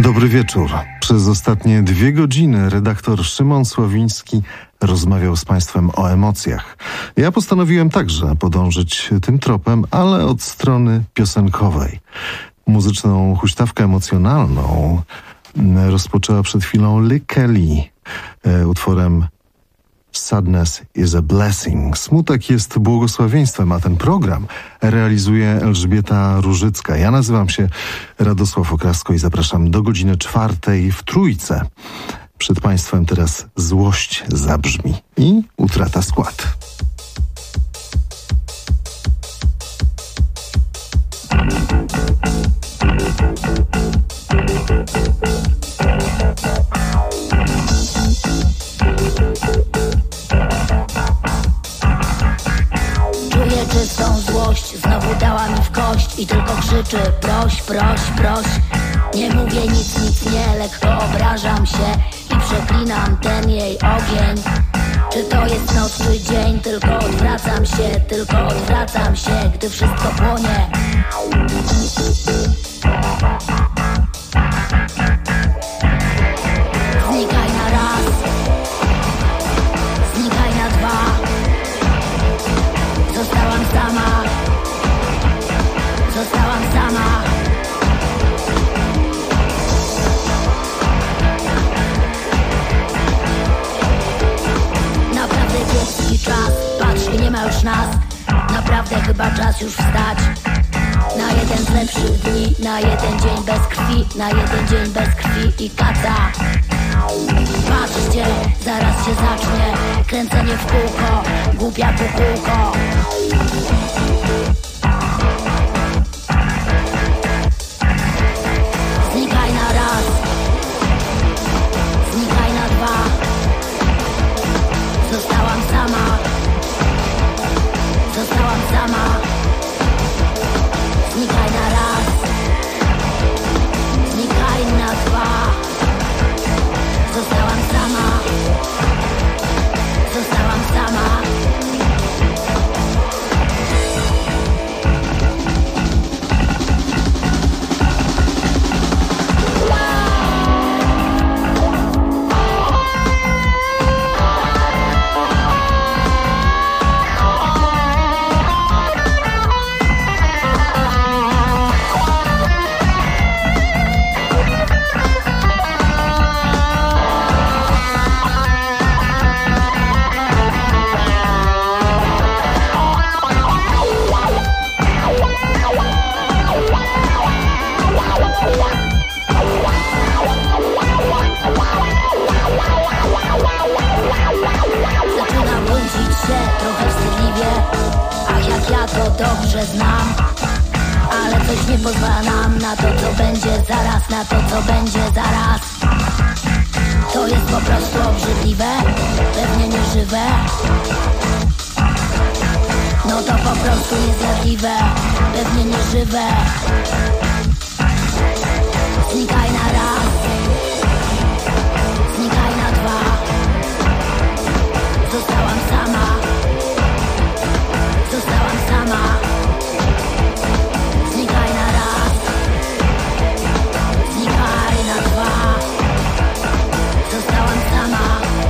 Dobry wieczór. Przez ostatnie 2 godziny redaktor Szymon Sławiński rozmawiał z Państwem o emocjach. Ja postanowiłem także podążyć tym tropem, ale od strony piosenkowej. Muzyczną huśtawkę emocjonalną rozpoczęła przed chwilą Lee Kelly utworem Sadness is a blessing. Smutek jest błogosławieństwem, a ten program realizuje Elżbieta Różycka. Ja nazywam się Radosław Okrasko i zapraszam do godziny 4 w Trójce. Przed Państwem teraz Złość zabrzmi i Utrata skład. Czuję czystą złość, znowu dała mi w kość i tylko krzyczy: proś, proś, proś. Nie mówię nic, nie, lekko obrażam się i przeklinam ten jej ogień. Czy to jest noc czy dzień, tylko odwracam się, gdy wszystko płonie. Znikaj na raz, znikaj na 2. Zostałam sama. Naprawdę kiepski czas, patrz, nie ma już nas. Naprawdę chyba czas już wstać. Na jeden z lepszych dni, na jeden dzień bez krwi i kaca. Patrzcie, zaraz się zacznie kręcenie w kółko, głupia kukułko. Znikaj na raz, znikaj na 2. Zostałam sama. Znikaj na raz, znikaj na 2. Zostałam sama. Zaczynam budzić się trochę wstydliwie. Ach, jak ja to dobrze znam. Ale coś nie pozwala nam na to, co będzie zaraz. To jest po prostu obrzydliwe, pewnie nieżywe. No to po prostu niezjadliwe, pewnie nieżywe. Znikaj na raz, znikaj na 2. Zostałam sama. Znikaj na raz, znikaj na 2. Zostałam sama.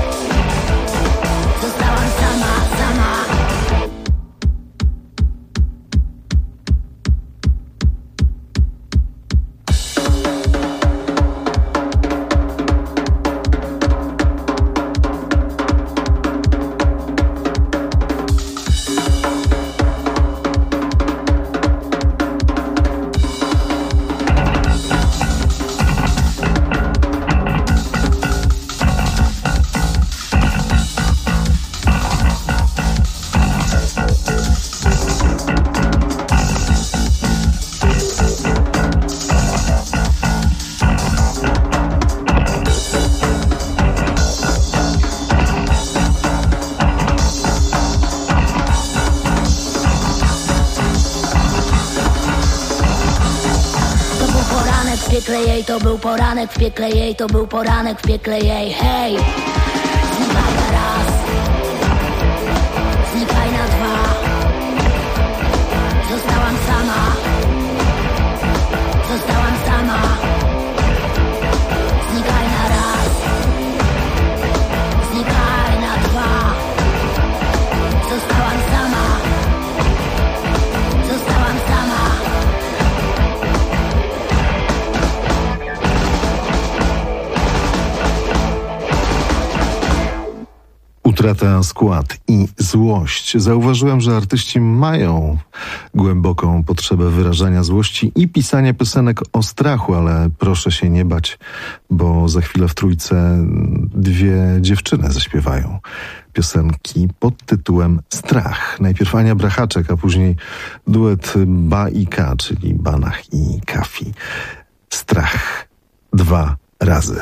w piekle jej, to był poranek w piekle jej, to był poranek w piekle jej. Hej, znikaj na raz, znikaj na dwa. Zostałam sama, zostałam sama. Utratę, skład i złość. Zauważyłem, że artyści mają głęboką potrzebę wyrażania złości i pisania piosenek o strachu, ale proszę się nie bać, bo za chwilę w trójce dwie dziewczyny zaśpiewają piosenki pod tytułem Strach. Najpierw Ania Brachaczek, a później duet Ba i Ka, czyli Banach i Kafi. Strach 2 razy.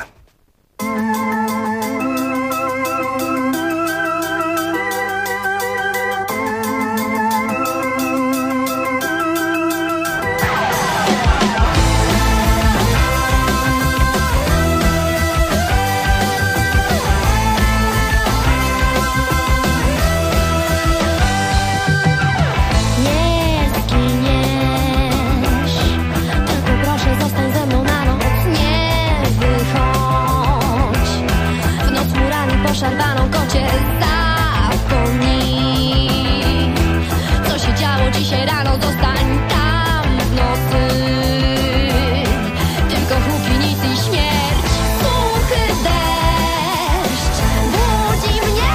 Szarpaną kocie zapomnij, co się działo dzisiaj rano. Zostań tam w nocy, tylko huki, nic i śmierć. Suchy deszcz budzi mnie,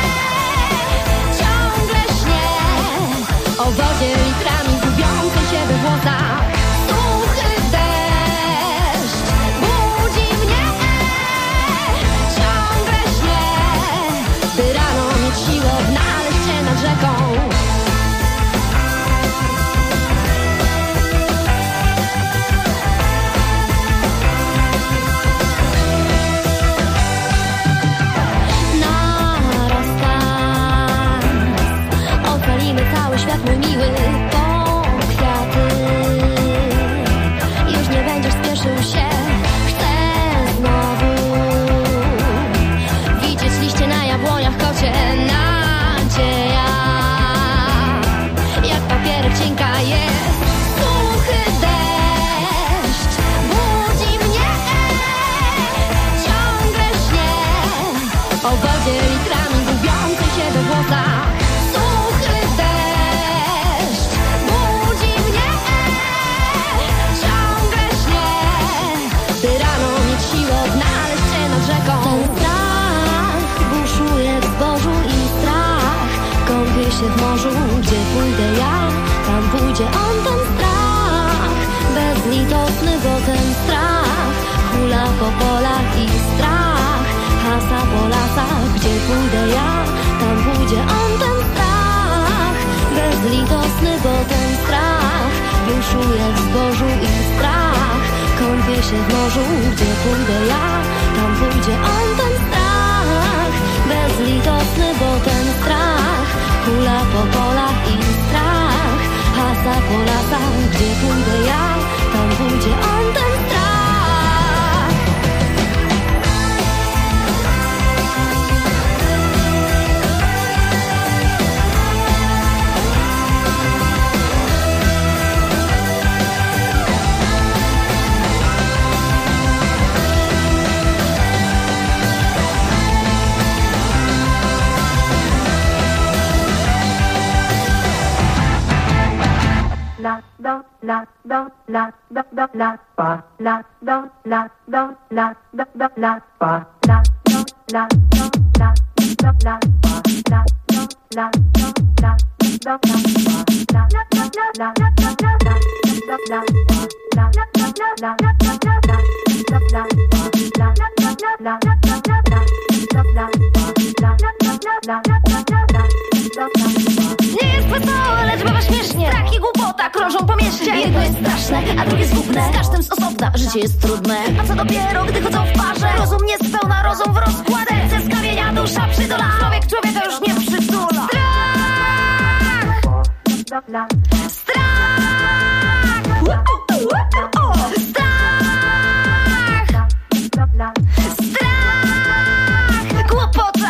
ciągle śnie o wodzie litrami gubiącej się we włosach. Suchy deszcz budzi mnie, ciągle śnie, by rano mieć siłę odnaleźć się nad rzeką. Na rozkaz ocalimy cały świat, mój miły, po kwiaty. Już nie będziesz spieszył się, chcę znowu widzieć liście na jabłoniach, kocie nadzieja. Jak papierek cienka jest, suchy deszcz budzi mnie, ciągle śnie o wodzie litrami gubiącej się we włosach. Suchy deszcz budzi mnie, ciągle śnie, by rano mieć siłę odnaleźć się nad rzeką. Ten strach buszuje w zbożu i strach kąpie się w morzu. Gdzie pójdę ja, tam pójdzie on. Ten strach bezlitosny, bo ten strach hula po polach i strach hasa po lasach. Gdzie pójdę ja, tam pójdzie on. Ten strach bezlitosny, bo ten strach buszuje w zbożu i strach kąpie się w morzu. Gdzie pójdę ja, tam pójdzie on. Ten strach bezlitosny, bo ten strach hula po polach i strach hasa po lasach. Gdzie pójdę ja, tam pójdzie on. Ten strach. La do la do la do do la pa la do la do la do do la pa la do la do la do la pa la do la do la do la pa la do la do la Nie jest wesoło, lecz bywa śmiesznie. Strach i głupota krążą po mieście. Jedno jest straszne, a drugie zgubne. Z każdym z osobna życie jest trudne. A co dopiero, gdy chodzą w parze. Rozum nie spełna, rozum w rozkładce. Z kamienia dusza przytula. Człowiek człowieka już nie przytula. Strach! Strach! Strach! Głupota!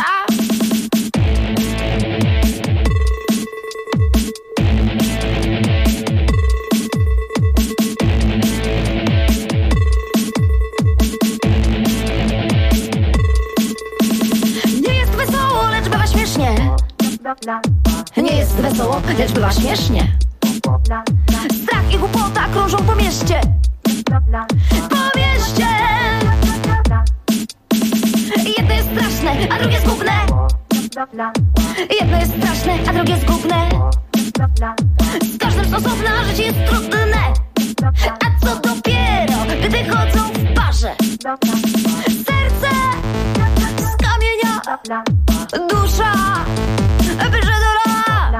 Nie jest wesoło, lecz bywa śmiesznie. Nie jest wesoło, lecz bywa śmiesznie. Strach i głupota krążą po mieście. Po mieście. Jedno jest straszne, a drugie zgubne. Jedno jest straszne, a drugie zgubne. Z każdym osobna życie jest trudne. A co dopiero, gdy chodzą w parze. Serce z kamienia, dusza wyżedora.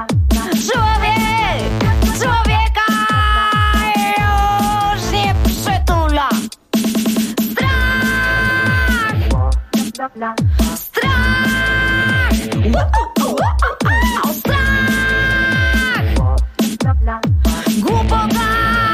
Człowieka już nie przytula. Głupota.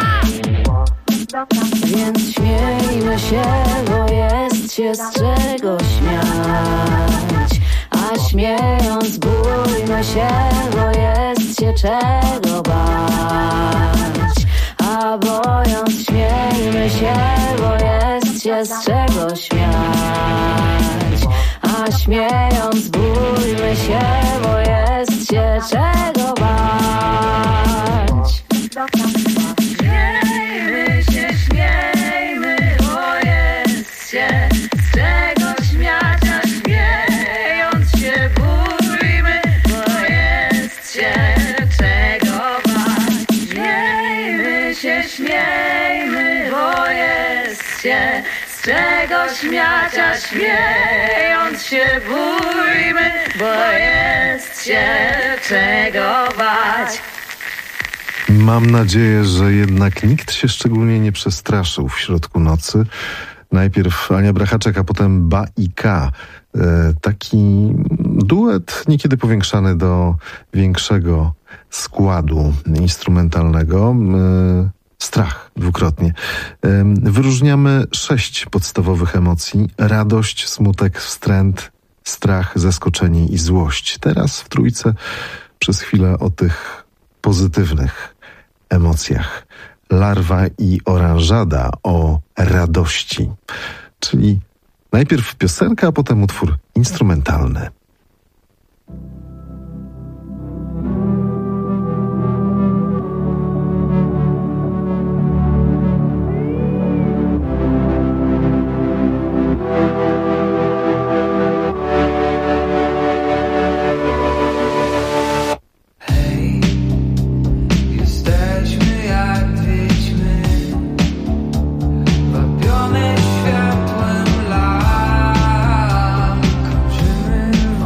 Więc śmiejmy się, bo jest się z czego śmiać. A śmiejąc bójmy się, bo jest się czego bać. A bojąc śmiejmy się, bo jest się z czego śmiać. A śmiejąc bójmy się, bo jest się czego bać. Śmiejmy się, śmiejmy, bo jest się z czego śmiać. A śmiejąc się bójmy, bo jest się czego bać. Śmiejmy się, śmiejmy, bo jest się z czego śmiać. A śmiejąc się bójmy, bo jest się czego bać. Mam nadzieję, że jednak nikt się szczególnie nie przestraszył w środku nocy. Najpierw Ania Brachaczek, a potem Ba i K. Taki duet niekiedy powiększany do większego składu instrumentalnego. Strach dwukrotnie. Wyróżniamy 6 podstawowych emocji. Radość, smutek, wstręt, strach, zaskoczenie i złość. Teraz w trójce przez chwilę o tych pozytywnych emocjach. Larwa i oranżada o radości. Czyli najpierw piosenka, a potem utwór instrumentalny. Światłem lat krążymy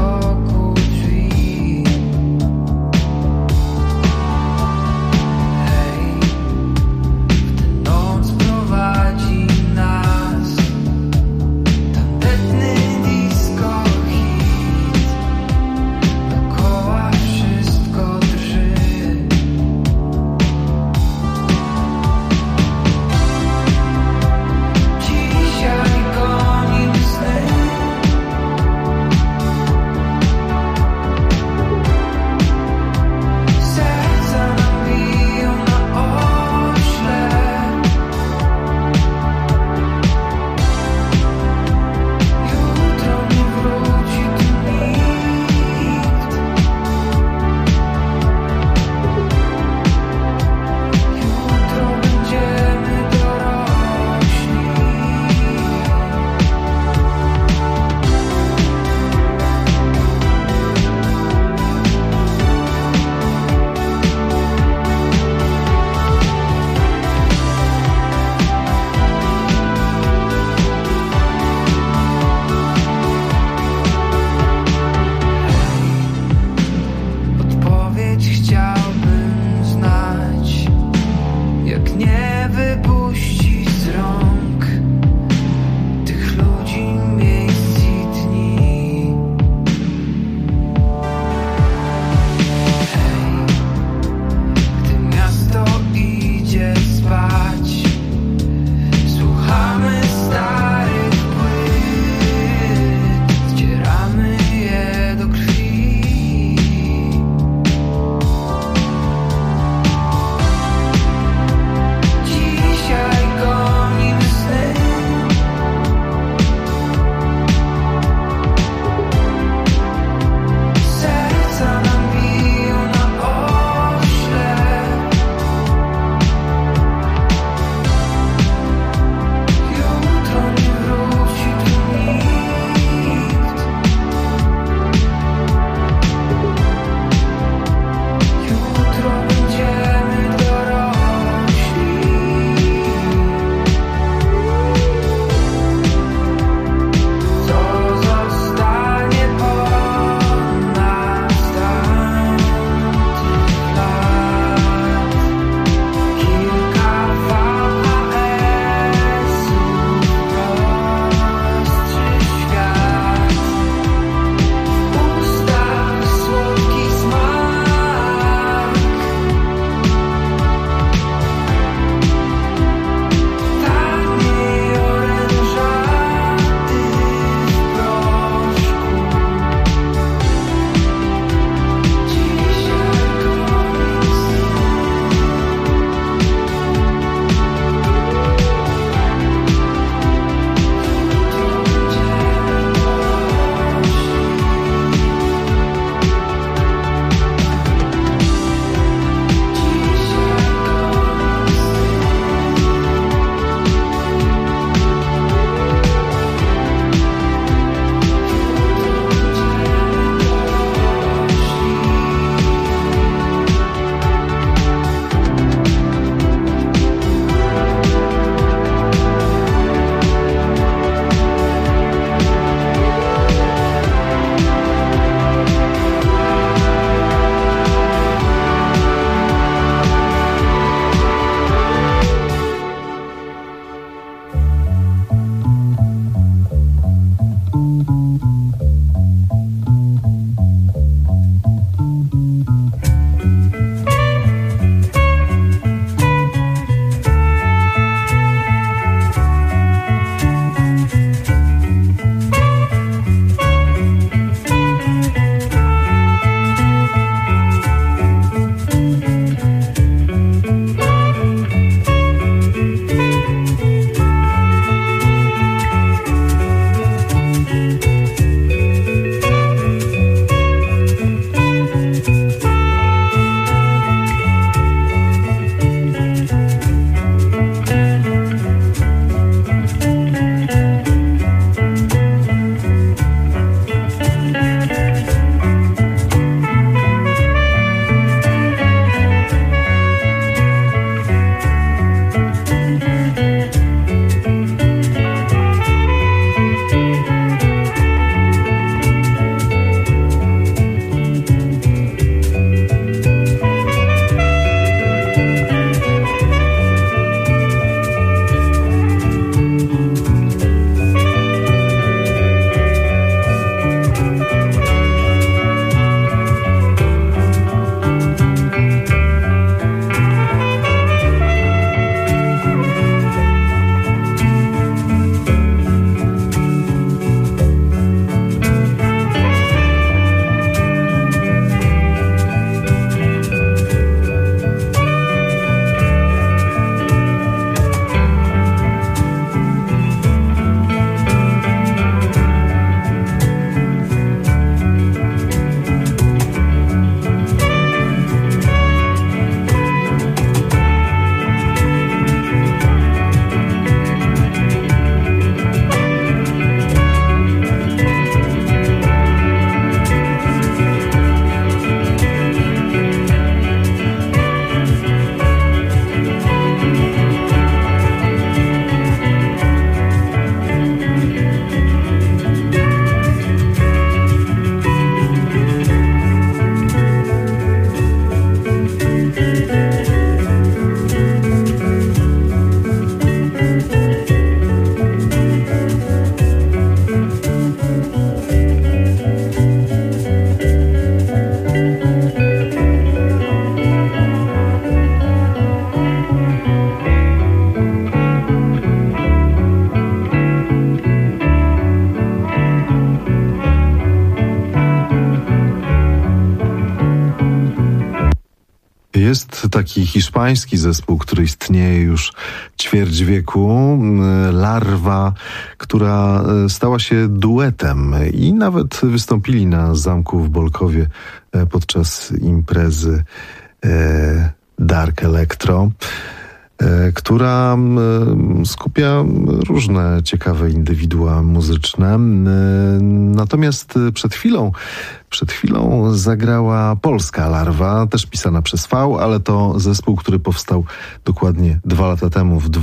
Jest taki hiszpański zespół, który istnieje już ćwierć wieku, Larva, która stała się duetem i nawet wystąpili na zamku w Bolkowie podczas imprezy Dark Electro, która skupia różne ciekawe indywidua muzyczne. Natomiast przed chwilą zagrała polska Larwa, też pisana przez V, ale to zespół, który powstał dokładnie 2 lata temu, w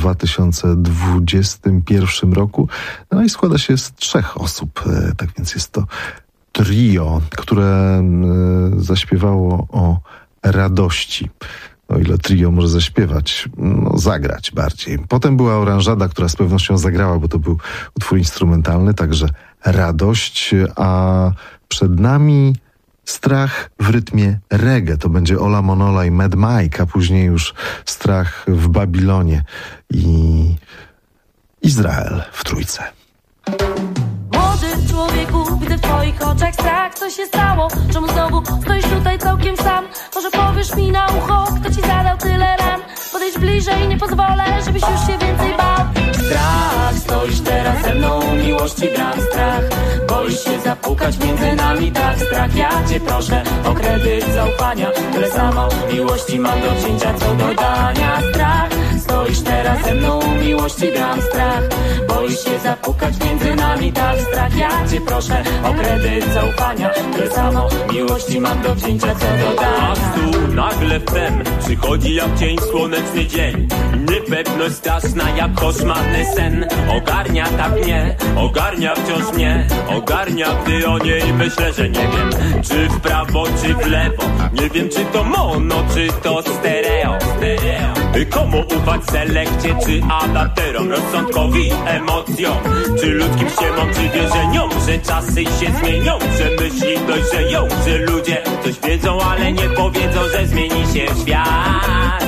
2021 roku. No i składa się z 3 osób, tak więc jest to trio, które zaśpiewało o radości. O ile trio może zaśpiewać, zagrać bardziej. Potem była Oranżada, która z pewnością zagrała, bo to był utwór instrumentalny, także radość, a przed nami Strach w rytmie reggae. To będzie Ola Monola i Mad Mike, a później już Strach w Babilonie i Izrael w trójce. Młody człowieku, widzę w twoich oczach strach. Co się stało? Czemu znowu stoisz tutaj całkiem sam? Może powiesz mi na ucho, kto ci zadał tyle ran? Podejdź bliżej, nie pozwolę, żebyś już się więcej bał. Strach, stoisz teraz ze mną, miłości bram strach. Boisz się zapukać między nami, tak strach. Ja cię proszę o kredyt zaufania. Tyle samo miłości mam do wzięcia, co do dania. Strach, stoisz teraz ze mną, miłości bram strach. Boisz się zapukać między nami, tak strach. Ja cię proszę o kredyt zaufania. Tyle samo miłości mam do wzięcia, co do dania. A tu nagle wtem przychodzi jak cień słoneczny dzień. Niepewność straszna jak koszmarny sen. Ogarnia tak mnie, ogarnia wciąż mnie. Ogarnia, gdy o niej myślę, że nie wiem, czy w prawo, czy w lewo. Nie wiem, czy to mono, czy to stereo. Komu ufać, selekcie, czy adapterom, rozsądkowi, emocjom, czy ludzkim ściemom, czy wierzeniom, że czasy się zmienią, że myśli dojrzeją, że ludzie coś wiedzą, ale nie powiedzą, że zmieni się świat.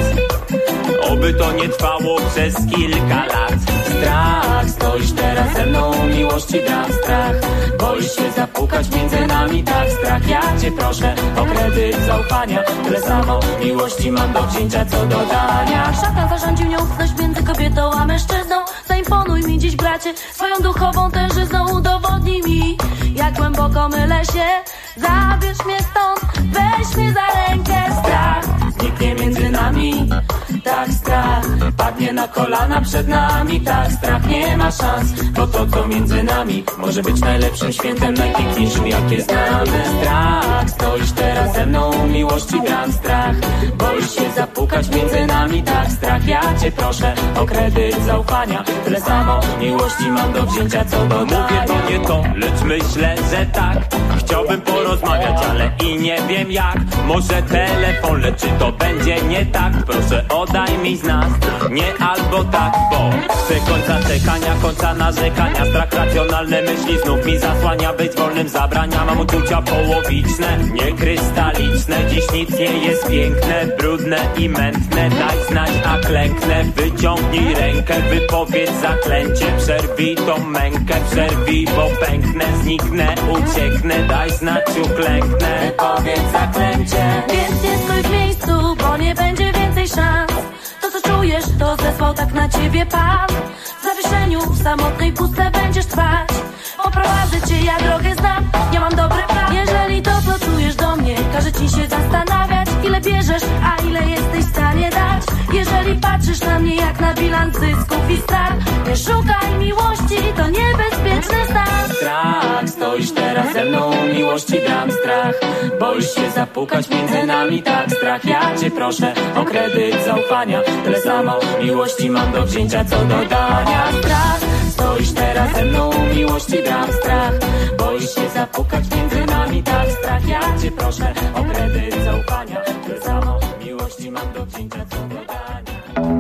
Oby to nie trwało przez kilka lat. Strach, stoisz teraz ze mną, miłości bram strach. Boisz się zapukać między nami, tak strach. Ja cię proszę o kredyt zaufania. Tyle samo miłości mam do wzięcia, co do dania. Szatan zarządził nieufność między kobietą a mężczyzną. Zaimponuj mi dziś, bracie, swoją duchową tężyzną. Udowodnij mi, jak głęboko mylę się. Zabierz mnie stąd, weź mnie za rękę. Strach zniknie między nami, tak strach. Padnie na kolana przed nami, tak strach. Nie ma szans, bo to co między nami może być najlepszym świętem, najpiękniejszym jakie znamy. Strach, stoisz teraz ze mną, miłości bram strach. Boisz się zapukać między nami, tak strach. Ja cię proszę o kredyt zaufania. Tyle samo miłości mam do wzięcia, co do dania. Mówię to nie to, lecz myślę, że tak. Chciałbym porozmawiać, ale i nie wiem jak. Może telefon, lecz czy to będzie nie tak? Proszę oddaj mi znak, nie albo tak, bo chcę końca czekania, końca narzekania. Strach racjonalne myśli znów mi zasłania. Być wolnym zabrania, mam uczucia połowiczne, nie krystaliczne. Dziś nic nie jest piękne, brudne i mętne. Daj znać, a klęknę, wyciągnij rękę, wypowiedz zaklęcie. Przerwij tą mękę, przerwij, bo pęknę, zniknę, ucieknę. Daj znać, uklęknę, wypowiedz zaklęcie. Więc nie stój w miejscu, bo nie będzie więcej szans. To co czujesz, to zesłał tak na ciebie Pan. W zawieszeniu, w samotnej pustce będziesz trwać. Oprowadzę cię, ja drogę znam, ja mam dobry plan. Jeżeli to co czujesz do mnie, każe ci się zastanawiać, ile bierzesz, a ile jesteś w stanie dać. Jeżeli patrzysz na mnie jak na bilans zysków i strat, nie szukaj miłości, to niebezpieczny stan. Strach, stoisz teraz ze mną, miłości bram strach. Boisz się zapukać między nami, tak strach. Ja cię proszę o kredyt zaufania. Tyle samo miłości mam do wzięcia, co do dania. Strach, stoisz teraz ze mną, miłości bram strach. Boisz się zapukać między nami, tak strach. Ja cię proszę o kredyt zaufania. Tyle samo miłości mam do wzięcia, co do dania.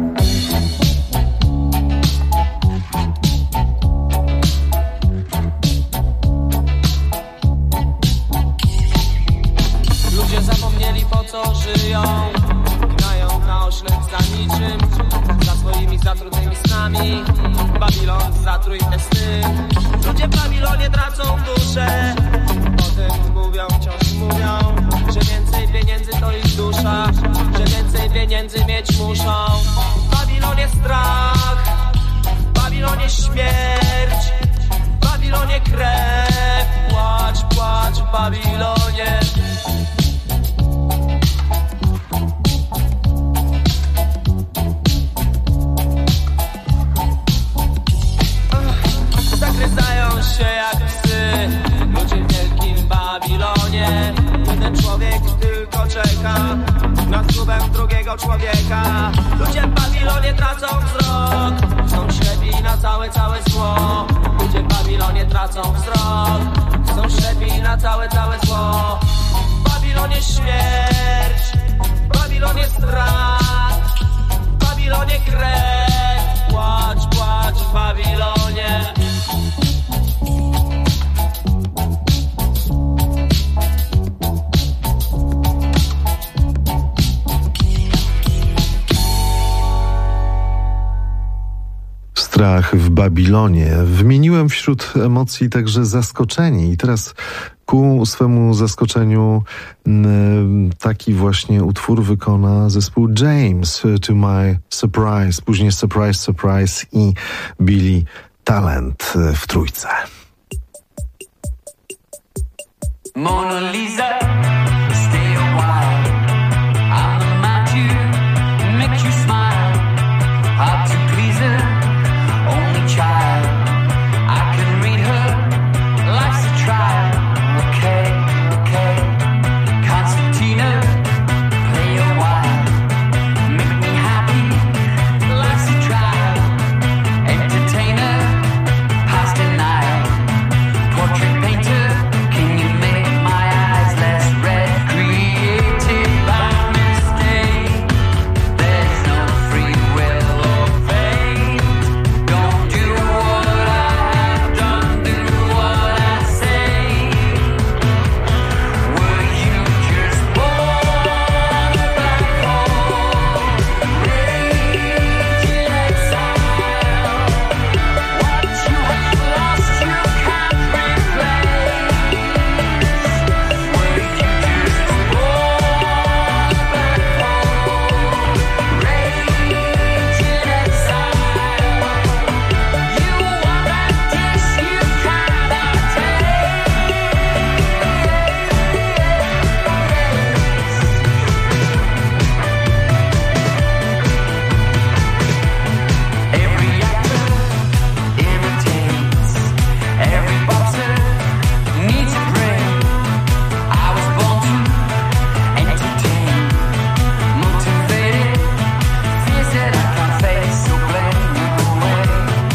Ludzie zapomnieli po co żyją, grają na oślep za niczym, za swoimi zatrudnymi snami. Babilon zatrój te sny. Ludzie w Babilonie tracą duszę, potem mówią, wciąż mówią, że więcej pieniędzy to ich dusza, że więcej pieniędzy mieć muszą. W Babilonie strach, w Babilonie śmierć, w Babilonie krew. Płacz, płacz w Babilonie. Zagryzają się jak psy ludzie w wielkim Babilonie. Jeden człowiek tylko czeka na zgubę drugiego człowieka. Ludzie w Babilonie tracą wzrok, są ślepi na całe zło. Ludzie w Babilonie tracą wzrok, są ślepi na całe zło. W Babilonie śmierć, w Babilonie strach, w Babilonie krew. Płacz, płacz w Babilonie. Strach w Babilonie. Wymieniłem wśród emocji także zaskoczenie i teraz ku swemu zaskoczeniu taki właśnie utwór wykona zespół James, To My Surprise, później Surprise, Surprise i Billy Talent w trójce. Mona Lisa, stay a while. I'll remind you, make you smile. Hard to please her, only child. I can read her, life's a trial. Okay, okay. Concertina, play a while. Make me happy, life's a trial. Entertainer, past denial. Portrait painter, can you make my eyes less red? Created by mistake. There's no free will or fate. Don't do what I have done, do what I say. Were you just born a black hole? Rage in exile. What you have lost, you can't replace. Were you just born a black hole? Rage in exile. You want that dish you cannot taste. Every actor imitates, every boxer needs a break. I was born to entertain, motivated, fears that I can't face, so blame me away.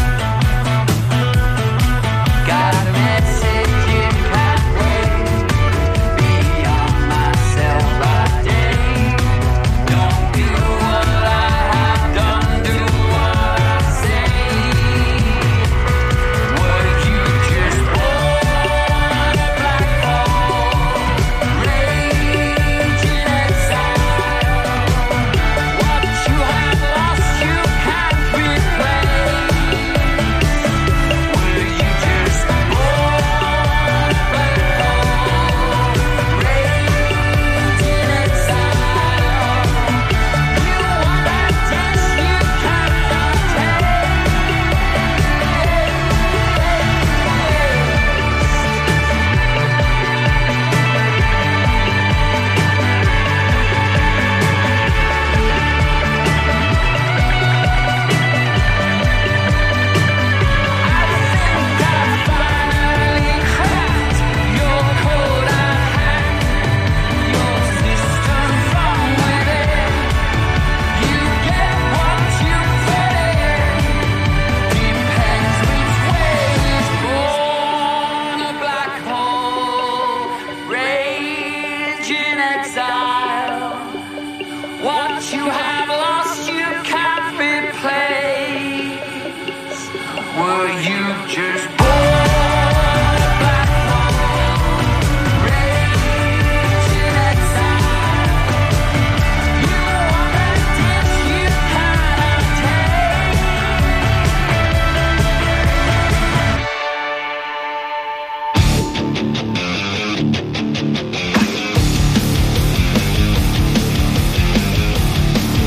Got a message it can't wait, beyond myself by day. Don't do what I have done, do what I say. Were you just born a black hole? Rage in exile. What you have lost, you can't replace. Were you just born a black hole? Rage in exile. You want that dish you cannot taste. What you have lost, you can't replace. Were you just born a black hole? Rage in exile. You want that dish you cannot take.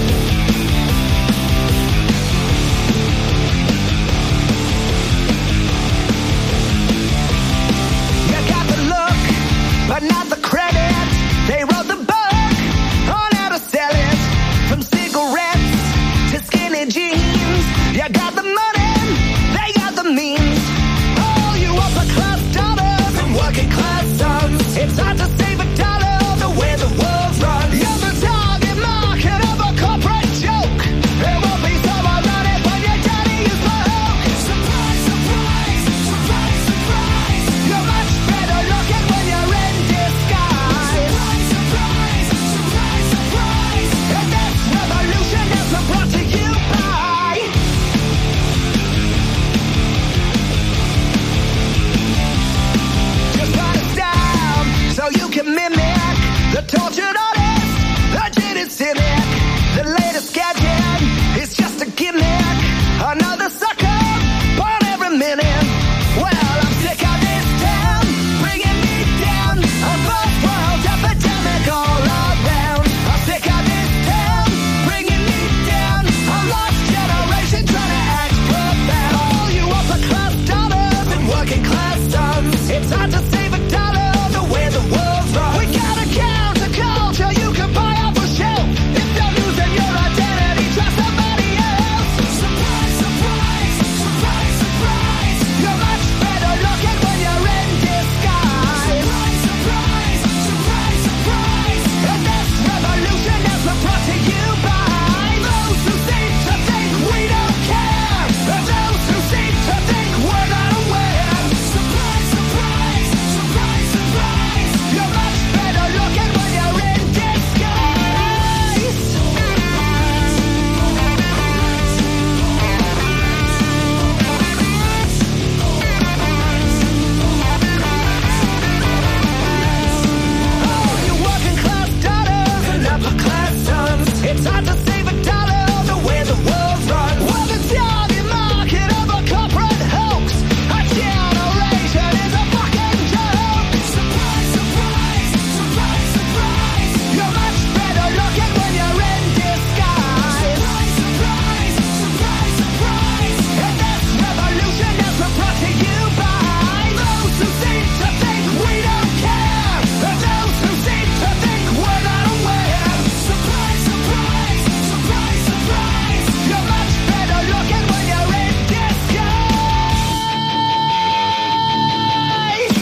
cigarettes to skinny jeans. You got the money, they got the means. All you upper class dollars and working class sons. It's hard to save a dollar the way the world runs. You're the target market of a corporate joke. It won't be so ironic when your daddy is broke. Surprise, surprise, surprise, surprise. You're much better looking when you're in disguise. Surprise, surprise, surprise, surprise. And this revolution is brought to you by just write us down so you can mimic the tortured artist, the jaded cynic. The latest gadget is just a gimmick. Another sucker born every minute. Well, I'm sick of this town bringing me down. A first world epidemic all around. I'm sick of this town bringing me down. A lost generation trying to act profound. All you upper class dollars and working class sons. It's hard to save a dollar the way the world runs. We gotta counter culture you can buy off a shelf. If you're losing your identity, try somebody else. Surprise, surprise, surprise, surprise. You're much better looking when you're in disguise. Surprise, surprise, surprise, surprise. And this revolution is brought to you by those who seem to think we don't care, and those who seem to think we're not aware. Surprise, surprise, surprise, surprise. You're much better looking when you're in disguise. Oh, you working class daughters and upper class sons. It's hard to save a dollar the way the world runs. Well, the target market of a corporate hoax. A generation is a fucking joke. Surprise, surprise, surprise, surprise. You're much better looking when you're in disguise. Surprise, surprise, surprise, surprise. And this revolution is brought to you by those who seem to think we don't care, and those who seem to think we're not aware. Surprise, surprise, surprise, surprise. You're much better looking when you're in disguise.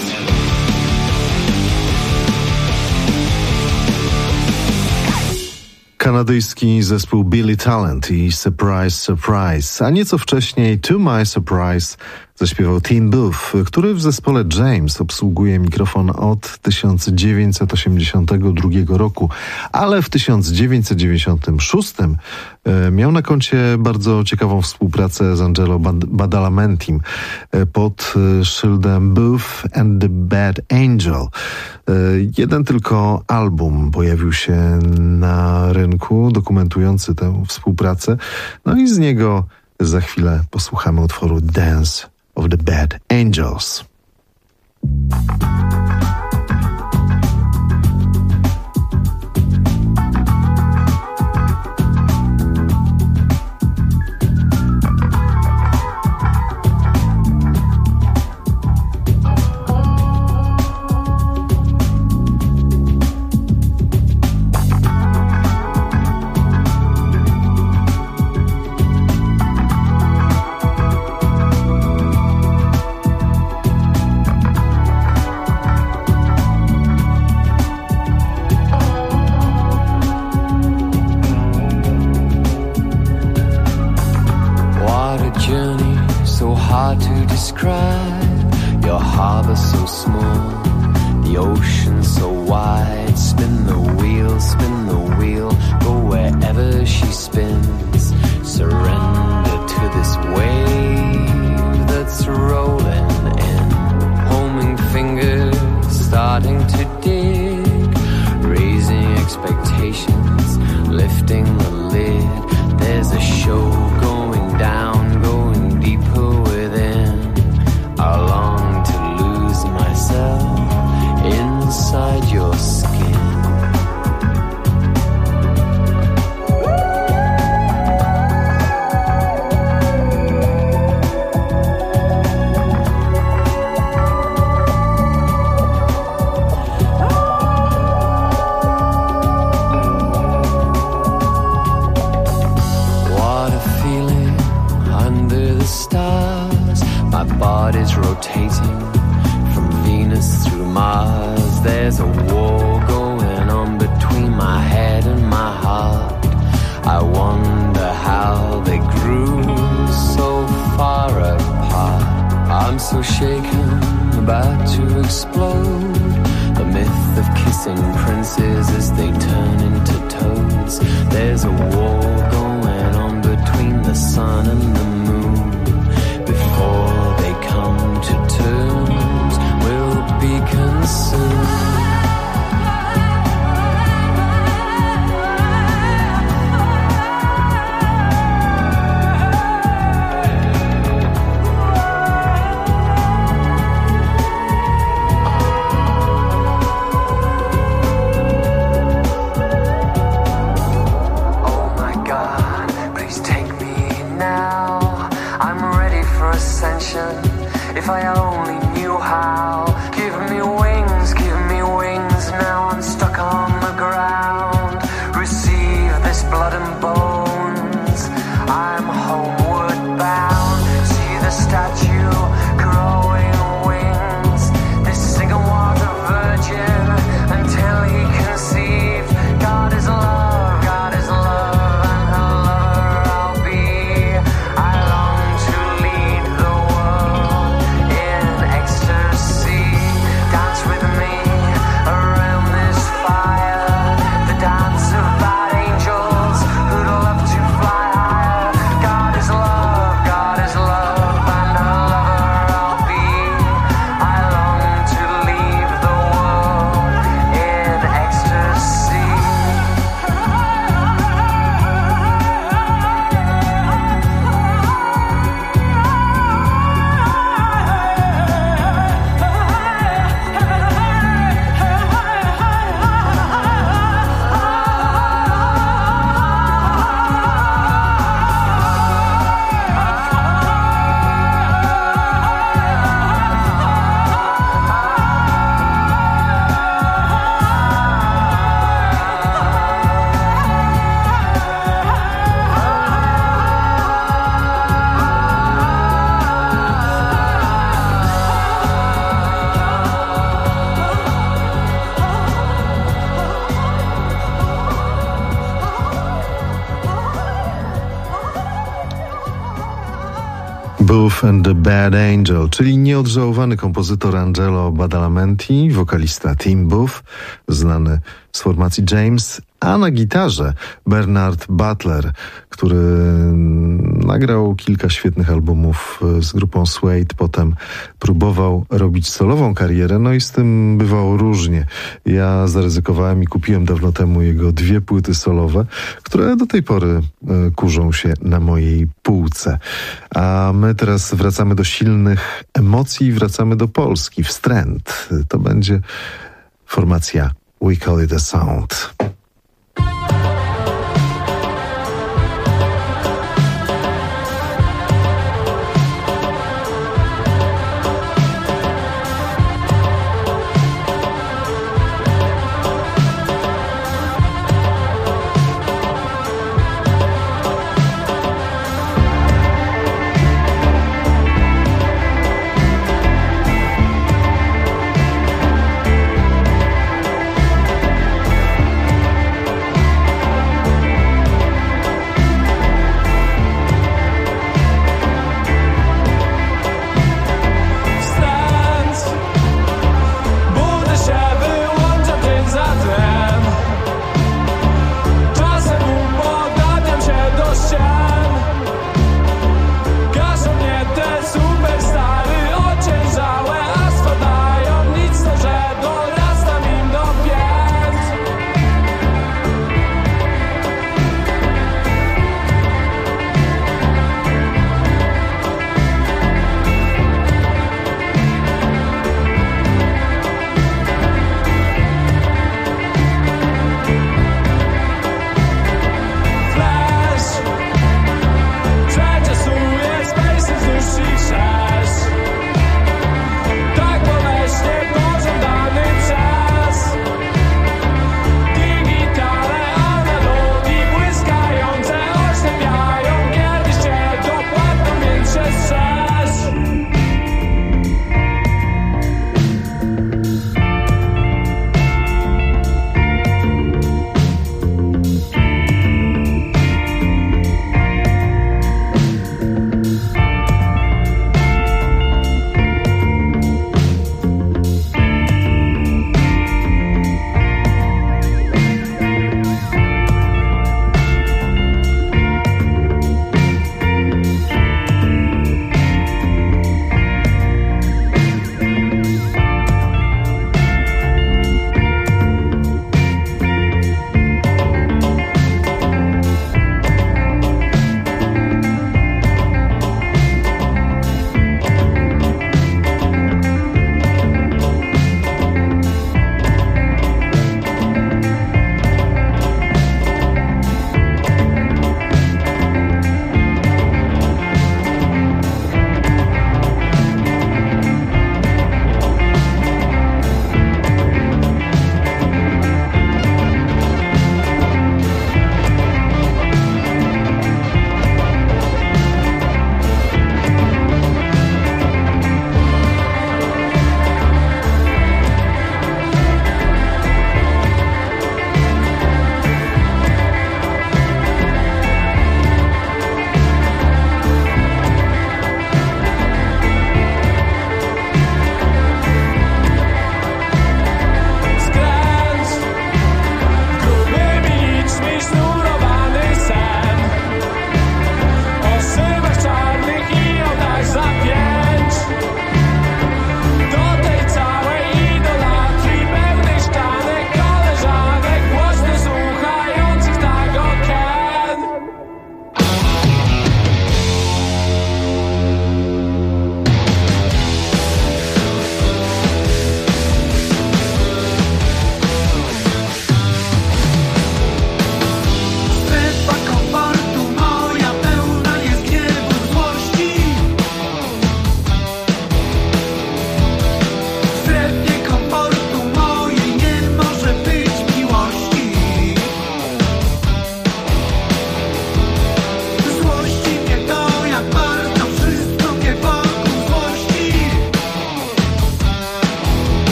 Kanadyjski zespół Billy Talent i Surprise, Surprise, a nieco wcześniej To My Surprise zaśpiewał Tim Booth, który w zespole James obsługuje mikrofon od 1982 roku, ale w 1996 miał na koncie bardzo ciekawą współpracę z Angelo Badalamentim pod szyldem Booth and the Bad Angel. Jeden tylko album pojawił się na rynku dokumentujący tę współpracę, no i z niego za chwilę posłuchamy utworu Dance of the Bad Angels. Your harbor so small, the ocean so wide. Spin the wheel, go wherever she spins. Surrender to this wave that's rolling in. Homing fingers starting to dig, raising expectations, lifting the lid. There's a show going down, going deeper within. I long to lose myself inside your skin. rotating from Venus through Mars. There's a war going on between my head and my heart. I wonder how they grew so far apart. I'm so shaken, about to explode. The myth of kissing princes as they turn into toads. There's a war going on between the sun and the moon. Before they come to terms, we'll be consumed. If I only knew how. Give me wings, now I'm stuck on the ground. Receive this blood and bones, I'm homeward bound. See the statue growing wings. This singer was a virgin until he conceived. God is love, and her lover I'll be. I long to lead the world in ecstasy. Dance with me around this fire. The dance of bad angels who'd love to fly higher. God is love, and her lover I'll be. I long to leave the world in ecstasy. Booth and the Bad Angel, czyli nieodżałowany kompozytor Angelo Badalamenti, wokalista Tim Booth, znany z formacji James, a na gitarze Bernard Butler, który nagrał kilka świetnych albumów z grupą Suede, potem próbował robić solową karierę, no i z tym bywało różnie. Ja zaryzykowałem i kupiłem dawno temu jego 2 płyty solowe, które do tej pory kurzą się na mojej półce. A my teraz wracamy do silnych emocji, wracamy do Polski, wstręt. To będzie formacja We Call It A Sound.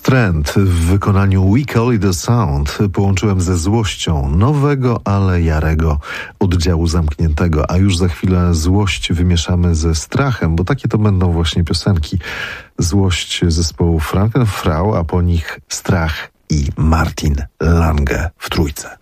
Trend w wykonaniu We Call It A Sound połączyłem ze złością nowego, ale jarego oddziału zamkniętego, a już za chwilę złość wymieszamy ze strachem, bo takie to będą właśnie piosenki. Złość zespołu Frankenfrau, a po nich Strach i Martin Lange w trójce.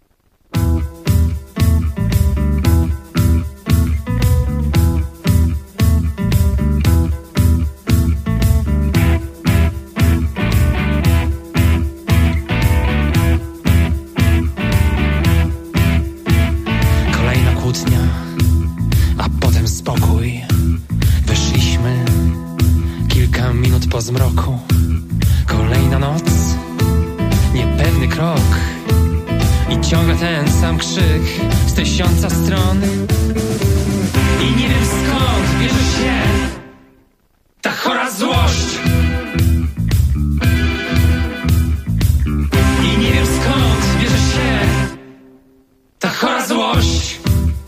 Spokój. Weszliśmy kilka minut po zmroku. Kolejna noc, niepewny krok i ciągle ten sam krzyk z 1000 stron. I nie wiem skąd bierze się ta chora złość. I nie wiem skąd bierze się ta chora złość.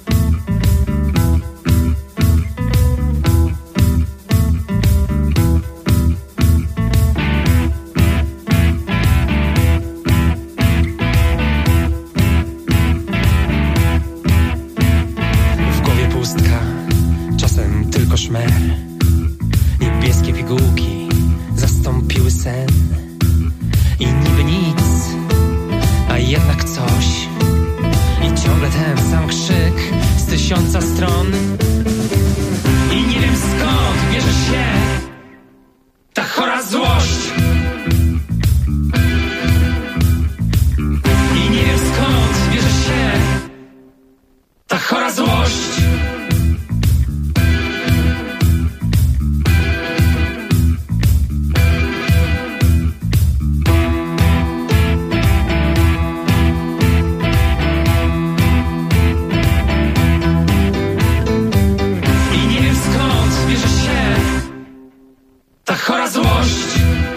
Szmer. Niebieskie pigułki zastąpiły sen. I niby nic, a jednak coś. I ciągle ten sam krzyk z 1000 stron. I nie wiem skąd bierze się ta chora złość. I nie wiem skąd bierze się ta chora złość. Chora złość.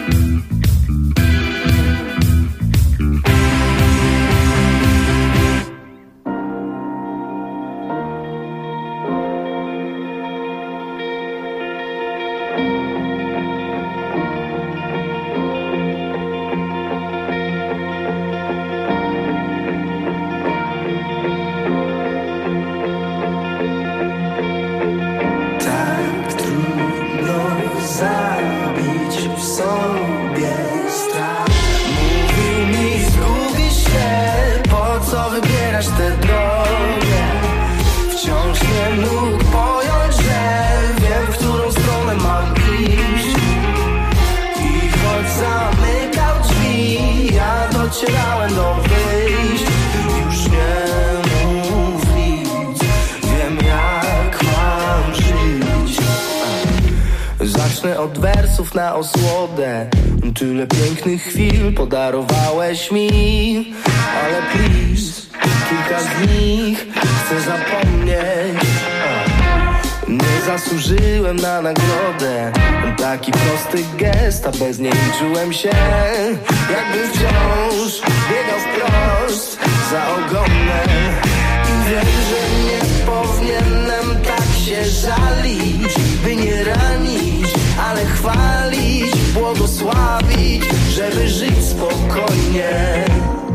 Docierałem do wyjść, już nie mów nic, wiem jak mam żyć. Zacznę od wersów na osłodę. Tyle pięknych chwil podarowałeś mi, ale please, kilka z nich chcę zapomnieć. Nie zasłużyłem na nagrodę, taki prosty gest, a bez niej czułem się, jakbym wciąż biegał wprost za ogonem. I wiem, że nie powinienem tak się żalić, by nie ranić, ale chwalić, błogosławić, żeby żyć spokojnie.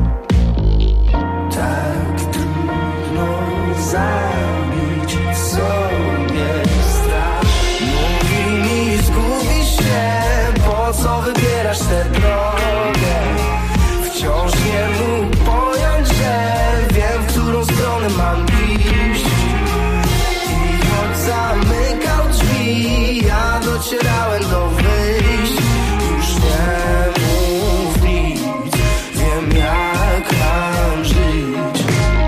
Tak trudno zabić sobie strach. Mówi mi, zgubisz się, po co wybierasz tę drogę? Wciąż nie mógł pojąć, że wiem, w którą stronę mam iść. I choć zamykał drzwi, ja docierałem do wyjść. Już nie mów nic, wiem jak mam żyć.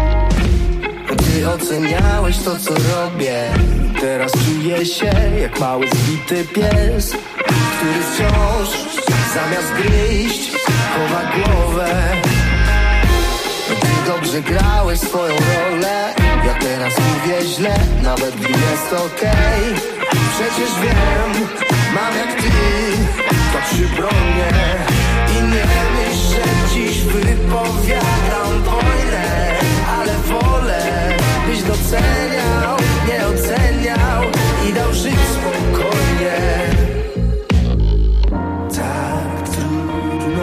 Ty oceniałeś to, co robię, teraz czuję się jak mały zbity pies, który wciąż zamiast gryźć chowa głowę. Ty dobrze grałeś swoją rolę, ja teraz mówię źle, nawet gdy jest okej. Przecież wiem, mam jak ty, to przy bronie. I nie myśl, że dziś wypowiadam wojnę, ale wolę, byś doceniał, nie oceniał i dał żyć spokojnie. Tak trudno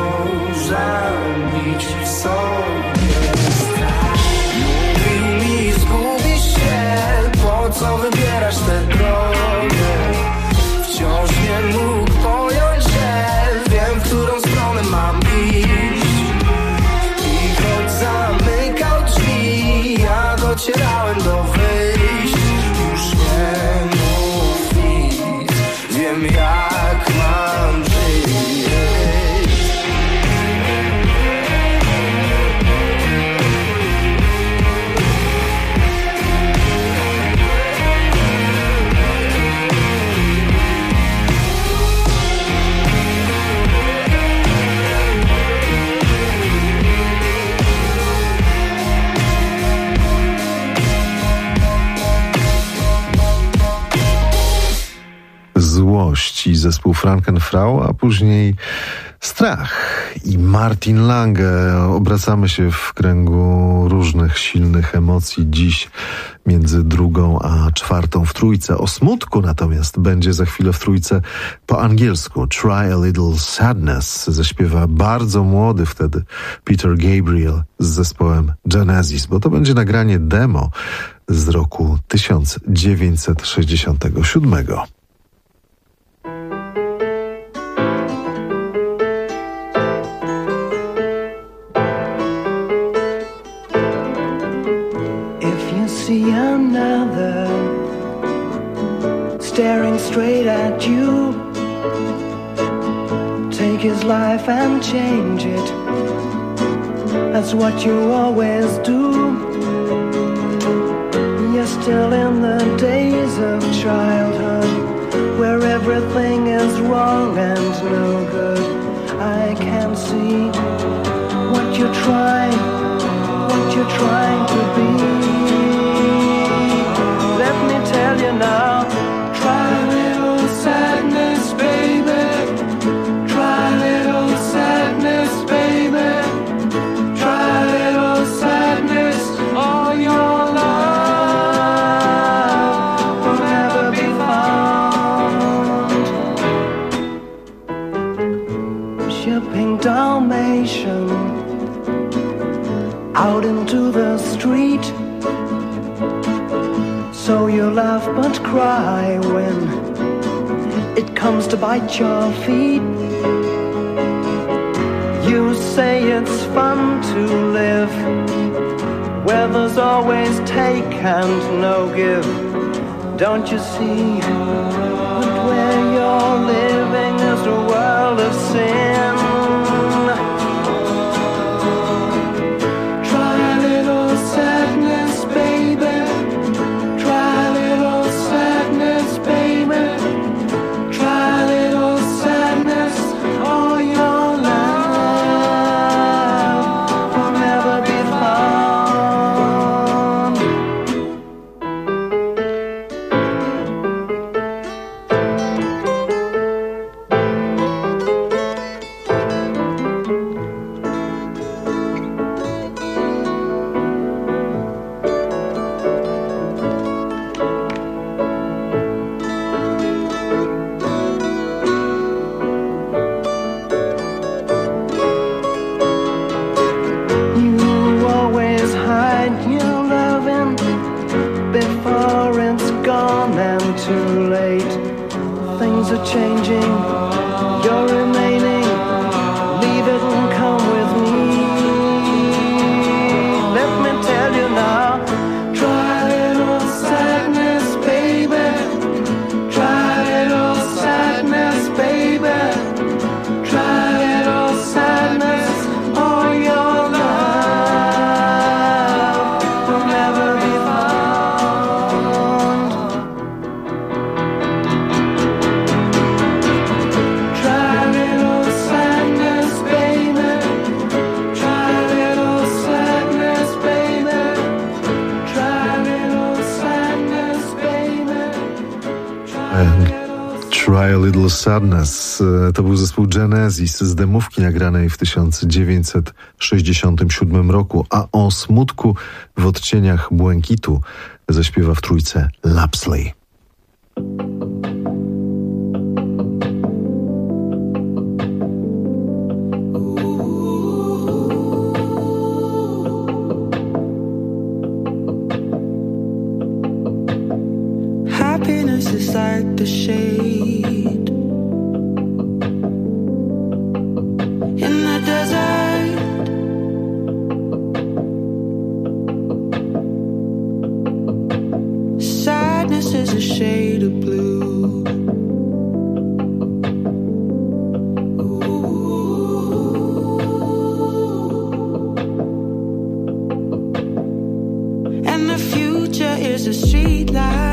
docierałem do wyjść. Już nie mów nic, wiem jak mam żyć. Złość i zespół Frankenfrau, a później strach i Martin Lange. Obracamy się w kręgu różnych silnych emocji dziś między 2. a 4 w trójce. O smutku natomiast będzie za chwilę w trójce po angielsku. Try a Little Sadness zaśpiewa bardzo młody wtedy Peter Gabriel z zespołem Genesis, bo to będzie nagranie demo z roku 1967. See another staring straight at you. Take his life and change it. That's what you always do. You're still in the days of childhood, where everything is wrong and no good. I can't see what you're trying to be. Let me tell you now, try a little sadness, baby. Try a little sadness, baby. Try a little sadness, all your love will never be found. Shipping Dalmatian out into the street, so you laugh but cry when it comes to bite your feet. You say it's fun to live where there's always take and no give. Don't you see that where you're living is a world of sin? Try a Little Sadness. To był zespół Genesis z demówki nagranej w 1967 roku, a o smutku w odcieniach błękitu zaśpiewa w trójce Lapsley. Happiness is like the shade in the desert. happiness is a shade of blue. And the future is a street light.